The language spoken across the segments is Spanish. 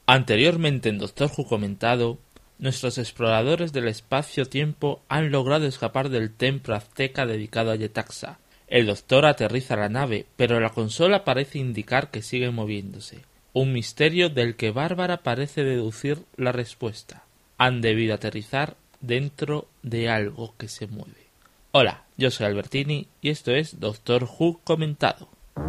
Anteriormente en Doctor Who comentado, nuestros exploradores del espacio-tiempo han logrado escapar del templo azteca dedicado a Yetaxa. El Doctor aterriza la nave, pero la consola parece indicar que sigue moviéndose. Un misterio del que Bárbara parece deducir la respuesta. Han debido aterrizar dentro de algo que se mueve. Hola, yo soy Albertini y esto es Doctor Who comentado.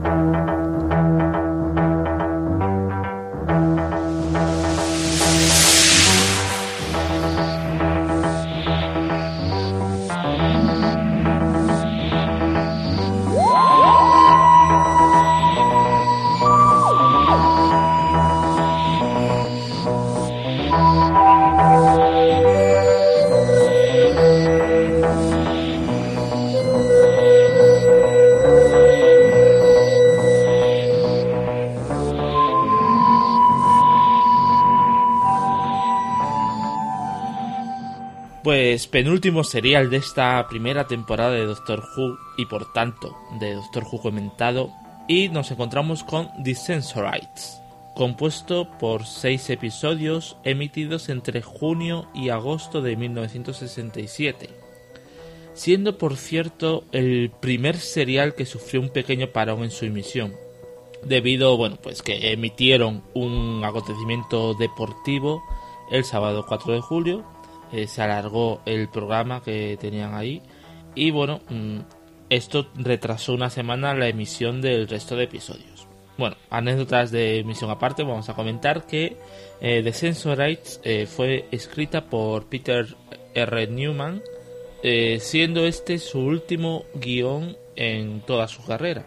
Pues penúltimo serial de esta primera temporada de Doctor Who y por tanto de Doctor Who comentado, y nos encontramos con The Sensorites, compuesto por 6 episodios emitidos entre junio y agosto de 1967, siendo por cierto el primer serial que sufrió un pequeño parón en su emisión, debido pues que emitieron un acontecimiento deportivo el sábado 4 de julio. Se alargó el programa que tenían ahí y esto retrasó una semana la emisión del resto de episodios. Anécdotas de emisión aparte, vamos a comentar que The Sensorites fue escrita por Peter R. Newman, siendo este su último guión en toda su carrera.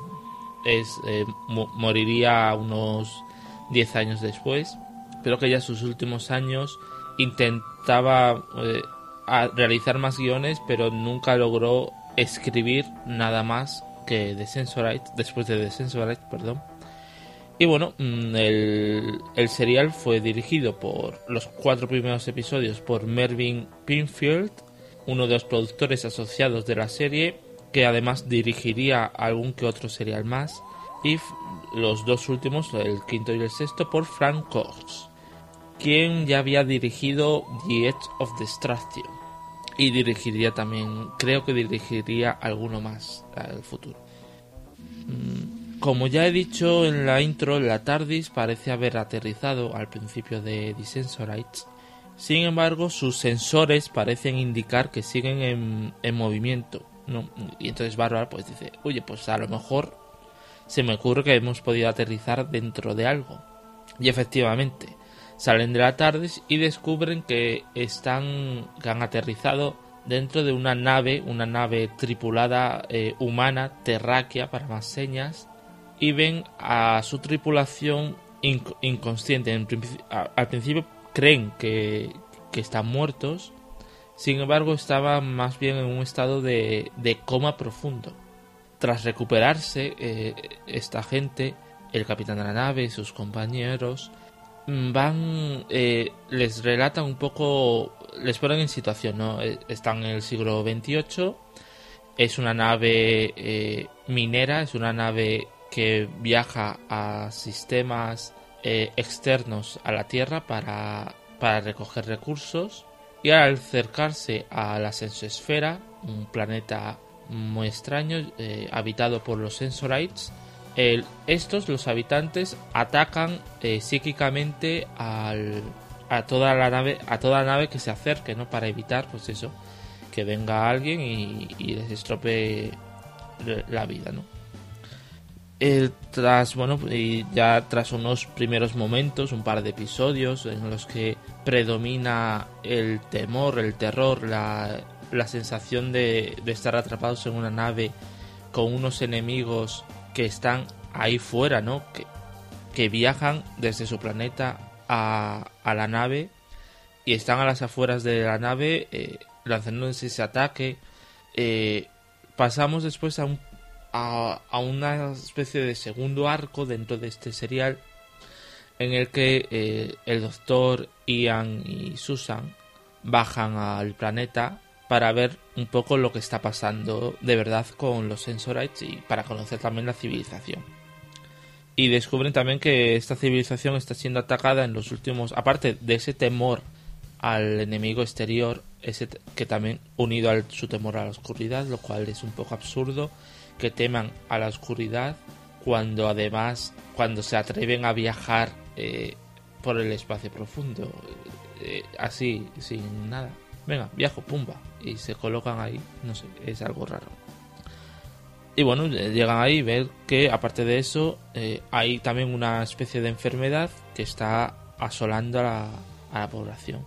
Moriría unos 10 años después, pero que ya sus últimos años intentaba realizar más guiones, pero nunca logró escribir nada más que The Sensorites, después de The Sensorites, Y el serial fue dirigido por los 4 primeros episodios por Mervyn Pinfield, uno de los productores asociados de la serie, que además dirigiría algún que otro serial más, y los 2 últimos, el quinto y el sexto, por Frank Cox, quien ya había dirigido The Edge of Destruction y dirigiría también, creo que dirigiría alguno más al futuro. Como ya he dicho en la intro, la TARDIS parece haber aterrizado al principio de The Sensorites. Sin embargo, sus sensores parecen indicar que siguen en movimiento, ¿no? Y entonces Bárbara dice, oye, pues a lo mejor se me ocurre que hemos podido aterrizar dentro de algo. Y efectivamente, salen de la TARDIS y descubren que han aterrizado dentro de una nave tripulada humana, terráquea para más señas, y ven a su tripulación inconsciente. Al principio creen que están muertos, sin embargo estaban más bien en un estado de coma profundo. Tras recuperarse, esta gente, el capitán de la nave y sus compañeros, les relatan un poco, les ponen en situación, ¿no? Están en el siglo XXVIII, es una nave minera, es una nave que viaja a sistemas externos a la Tierra para recoger recursos, y al acercarse a la Sensosfera, un planeta muy extraño habitado por los Sensorites, los habitantes atacan psíquicamente a toda la nave que se acerque, ¿no? Para evitar que venga alguien y les estropee la vida, ¿no? Tras unos primeros momentos, un par de episodios en los que predomina el temor, el terror, la sensación de estar atrapados en una nave con unos enemigos que están ahí fuera, ¿no? Que viajan desde su planeta a la nave y están a las afueras de la nave lanzándose ese ataque. Pasamos después a una especie de segundo arco dentro de este serial, en el que el doctor, Ian y Susan bajan al planeta para ver un poco lo que está pasando de verdad con los Sensorites y para conocer también la civilización. Y descubren también que esta civilización está siendo atacada en los últimos... Aparte de ese temor al enemigo exterior, que también unido a su temor a la oscuridad, lo cual es un poco absurdo, que teman a la oscuridad cuando además, cuando se atreven a viajar por el espacio profundo, así, sin nada. Venga, viajo, pumba, y se colocan ahí, no sé, es algo raro. Y bueno, llegan ahí y ven que aparte de eso hay también una especie de enfermedad que está asolando a la población.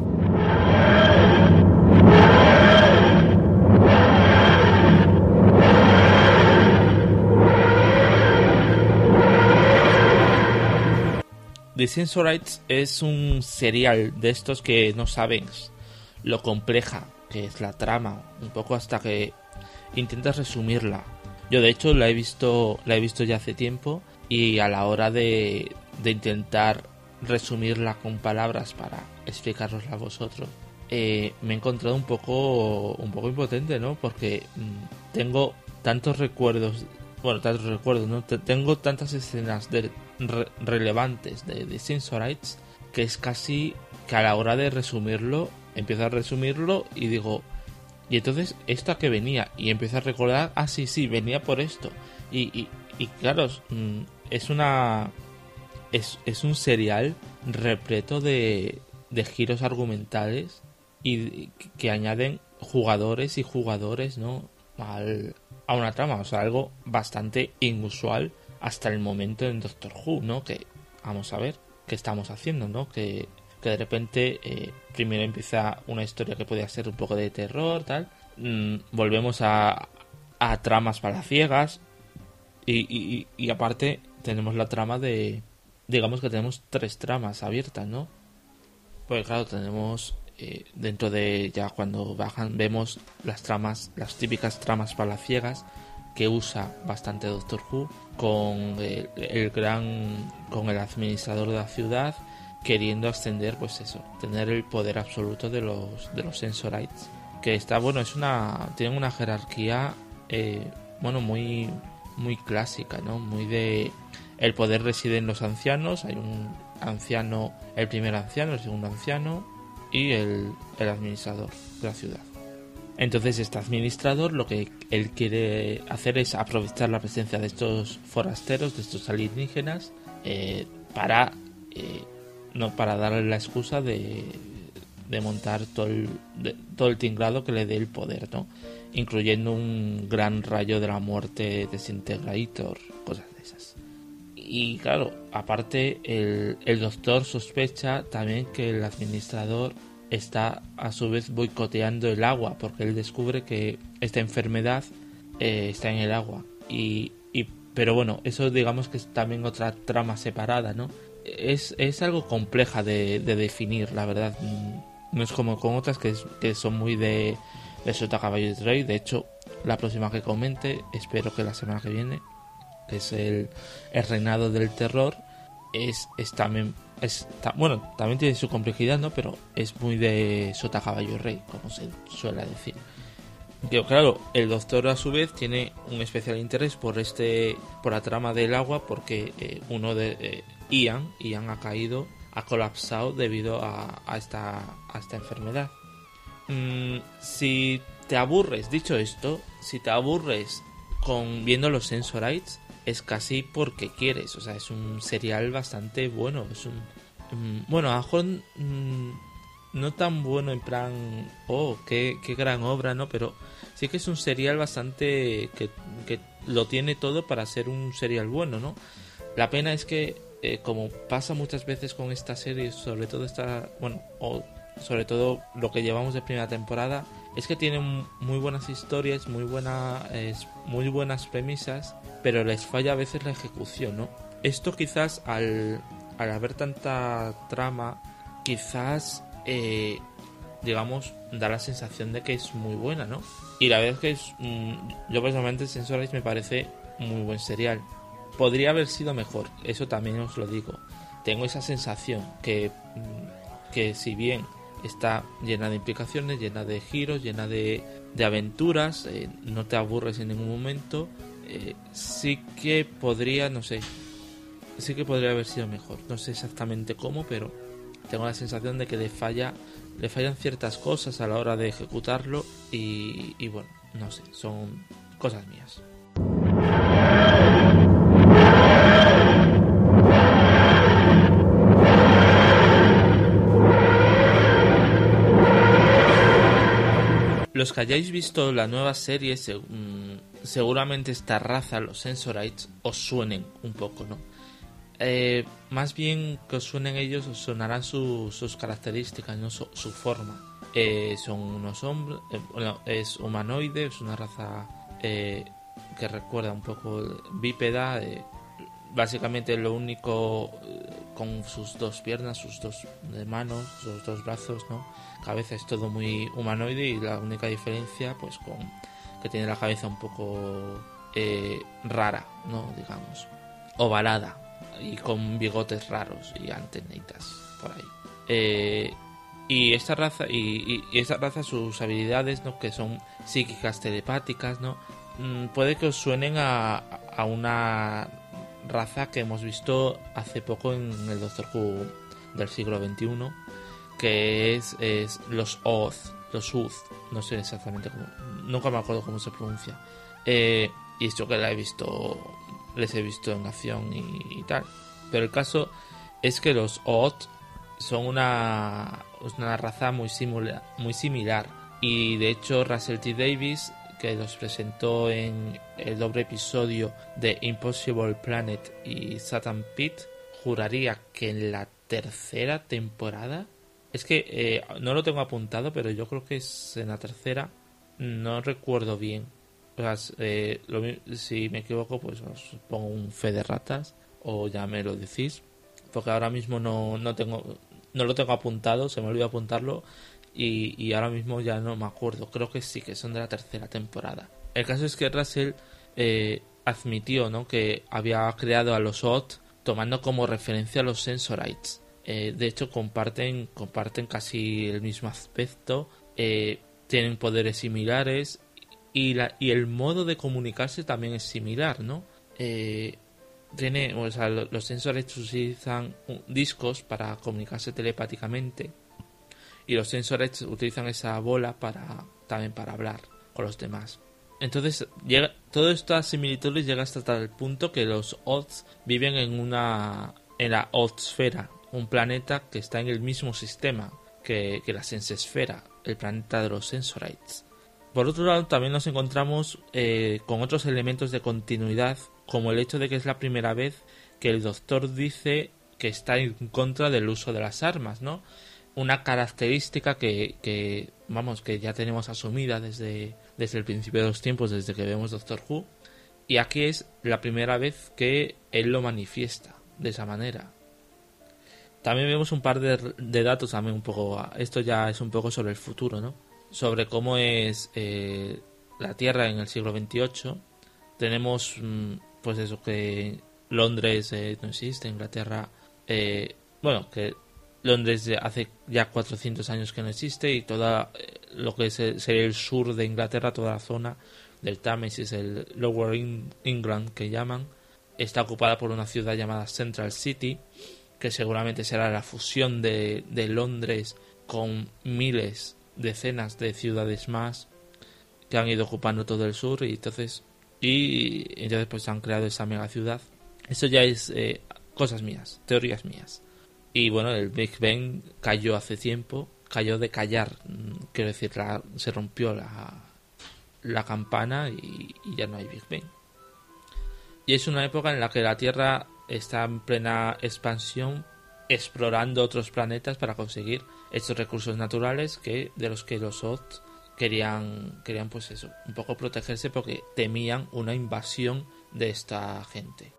The Sensorites es un serial de estos que no sabes lo compleja que es la trama, un poco hasta que intentas resumirla. Yo de hecho la he visto ya hace tiempo, y a la hora de intentar resumirla con palabras para explicarosla a vosotros, me he encontrado un poco impotente, ¿no? Porque tengo tantos recuerdos, ¿no? Tengo tantas escenas relevantes de Sensorites que es casi que a la hora de resumirlo, empiezo a resumirlo y digo, y entonces esto a qué venía, y empiezo a recordar, sí, venía por esto, y claro, es un serial repleto de giros argumentales y que añaden jugadores y jugadores, ¿no?, a una trama, o sea, algo bastante inusual hasta el momento en Doctor Who, ¿no? Que vamos a ver qué estamos haciendo, ¿no? Que de repente primero empieza una historia que podía ser un poco de terror, tal, volvemos a tramas palaciegas y aparte tenemos la trama de, digamos que tenemos 3 tramas abiertas, ¿no? Pues claro, tenemos dentro de, ya cuando bajan, vemos las típicas tramas palaciegas que usa bastante Doctor Who, con con el administrador de la ciudad queriendo ascender, pues eso, tener el poder absoluto de los Sensorites, que está, bueno, tiene una jerarquía muy clásica, ¿no? Muy de el poder reside en los ancianos. Hay un anciano, el primer anciano, el segundo anciano y el administrador de la ciudad. Entonces este administrador lo que él quiere hacer es aprovechar la presencia de estos forasteros, de estos alienígenas, para darle la excusa de montar todo el tinglado que le dé el poder, ¿no? Incluyendo un gran rayo de la muerte Desintegrator, cosas de esas. Y claro, aparte el doctor sospecha también que el administrador está a su vez boicoteando el agua, porque él descubre que esta enfermedad está en el agua, pero bueno, eso digamos que es también otra trama separada, ¿no? Es algo compleja de definir, la verdad. No es como con otras que son muy de Sota, Caballo y Rey. De hecho, la próxima que comente, espero que la semana que viene, que es el reinado del terror, también tiene su complejidad, ¿no? Pero es muy de Sota, Caballo y Rey, como se suele decir. Pero claro, el doctor a su vez tiene un especial interés por la trama del agua, porque uno de Ian ha colapsado debido a esta enfermedad. Si te aburres con viendo los Sensorites, es casi porque quieres. O sea, es un serial bastante bueno. Es bueno, a lo mejor no tan bueno en plan, qué gran obra, ¿no? Pero sí que es un serial bastante que lo tiene todo para ser un serial bueno, ¿no? La pena es que como pasa muchas veces con esta serie, sobre todo sobre todo lo que llevamos de primera temporada, es que tienen muy buenas historias, muy buenas premisas, pero les falla a veces la ejecución, ¿no? Esto quizás al haber tanta trama, quizás digamos, da la sensación de que es muy buena, ¿no? Y la verdad es que yo personalmente Sensorites me parece muy buen serial. Podría haber sido mejor, eso también os lo digo. Tengo esa sensación que si bien está llena de implicaciones, llena de giros, llena de aventuras, no te aburres en ningún momento, sí que podría, no sé, sí que podría haber sido mejor. No sé exactamente cómo, pero tengo la sensación de que le fallan ciertas cosas a la hora de ejecutarlo y bueno, no sé, son cosas mías. Los que hayáis visto la nueva serie, seguramente esta raza, los Sensorites, os suenen un poco, ¿no? Más bien que os suenen ellos, os sonarán sus características, ¿no? Su forma. Son unos hombres, bueno, es humanoide, es una raza que recuerda un poco bípeda. Básicamente lo único con sus dos piernas, sus dos manos, sus dos brazos, ¿no? Cabeza es todo muy humanoide y la única diferencia, pues, con que tiene la cabeza un poco rara, ¿no? Digamos, ovalada y con bigotes raros y antenitas por ahí. Y esta raza sus habilidades, ¿no? Que son psíquicas telepáticas, ¿no? Puede que os suenen a una raza que hemos visto hace poco en el Doctor Who del siglo XXI, que es los Oz, los Uz, no sé exactamente cómo, nunca me acuerdo cómo se pronuncia. Y esto que les he visto en acción y tal. Pero el caso es que los Oz son una raza muy similar. Y de hecho Russell T. Davies, que los presentó en el doble episodio de Impossible Planet y Satan Pit, juraría que en la tercera temporada, es que no lo tengo apuntado, pero yo creo que es en la tercera, no recuerdo bien. O sea, si me equivoco, pues os pongo un fe de ratas o ya me lo decís, porque ahora mismo no lo tengo apuntado, se me olvidó apuntarlo. Y ahora mismo ya no me acuerdo. Creo que sí, que son de la tercera temporada. El caso es que Russell admitió, ¿no?, que había creado a los Oz tomando como referencia a los Sensorites. De hecho, comparten casi el mismo aspecto. Tienen poderes similares. Y el modo de comunicarse también es similar, ¿no? Los Sensorites utilizan discos para comunicarse telepáticamente. Y los Sensorites utilizan esa bola también para hablar con los demás. Entonces, todas estas similitudes llegan hasta tal punto que los Oz viven en la Ozsfera, un planeta que está en el mismo sistema que la Sensesfera, el planeta de los Sensorites. Por otro lado, también nos encontramos con otros elementos de continuidad, como el hecho de que es la primera vez que el Doctor dice que está en contra del uso de las armas, ¿no? Una característica que ya tenemos asumida desde el principio de los tiempos, desde que vemos Doctor Who, y aquí es la primera vez que él lo manifiesta de esa manera. También vemos un par de datos también un poco, esto ya es un poco sobre el futuro, ¿no? Sobre cómo es la Tierra en el siglo XXVIII. Tenemos pues eso, que Londres no existe, Inglaterra, que Londres hace ya 400 años que no existe, y toda lo que sería el sur de Inglaterra, toda la zona del Támesis, el Lower England que llaman, está ocupada por una ciudad llamada Central City, que seguramente será la fusión de Londres con decenas de ciudades más que han ido ocupando todo el sur, y entonces pues han creado esa mega ciudad. Eso ya es cosas mías, teorías mías. Y bueno, el Big Bang cayó hace tiempo, cayó de callar, quiero decir, se rompió la campana y ya no hay Big Bang. Y es una época en la que la Tierra está en plena expansión, explorando otros planetas para conseguir estos recursos naturales de los que los Oz querían pues eso, un poco protegerse, porque temían una invasión de esta gente.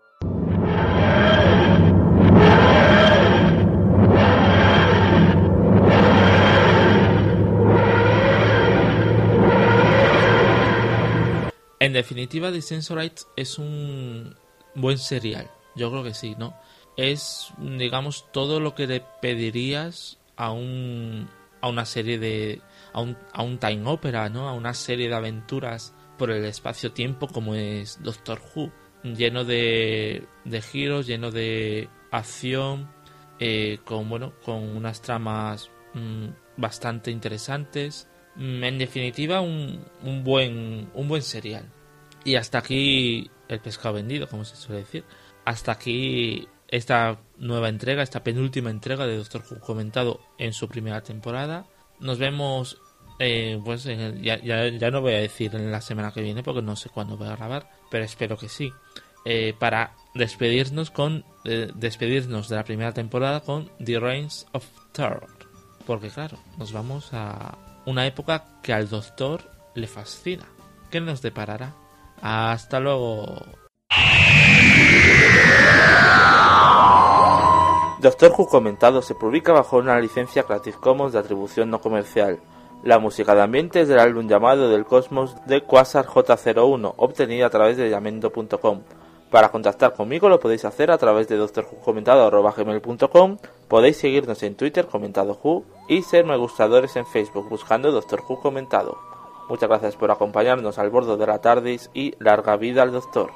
En definitiva, The Sensorites es un buen serial. Yo creo que sí, ¿no? Es, digamos, todo lo que le pedirías a una serie a un time opera, ¿no? A una serie de aventuras por el espacio-tiempo como es Doctor Who. lleno de giros, lleno de acción, con unas tramas bastante interesantes. En definitiva, un buen serial. Y hasta aquí el pescado vendido, como se suele decir. Hasta aquí esta nueva entrega, esta penúltima entrega de Doctor Who comentado en su primera temporada. Nos vemos, ya no voy a decir en la semana que viene porque no sé cuándo voy a grabar, pero espero que sí. Para despedirnos de la primera temporada con The Reigns of Terror. Porque claro, nos vamos a una época que al Doctor le fascina. ¿Qué nos deparará? Hasta luego. Doctor Who comentado se publica bajo una licencia Creative Commons de atribución no comercial. La música de ambiente es del álbum Llamado del Cosmos de Quasar J01, obtenida a través de yamendo.com. Para contactar conmigo lo podéis hacer a través de drwhocomentado@gmail.com. Podéis seguirnos en Twitter Comentado Who y ser me gustadores en Facebook buscando Doctor Who Comentado. Muchas gracias por acompañarnos al bordo de la TARDIS y larga vida al Doctor.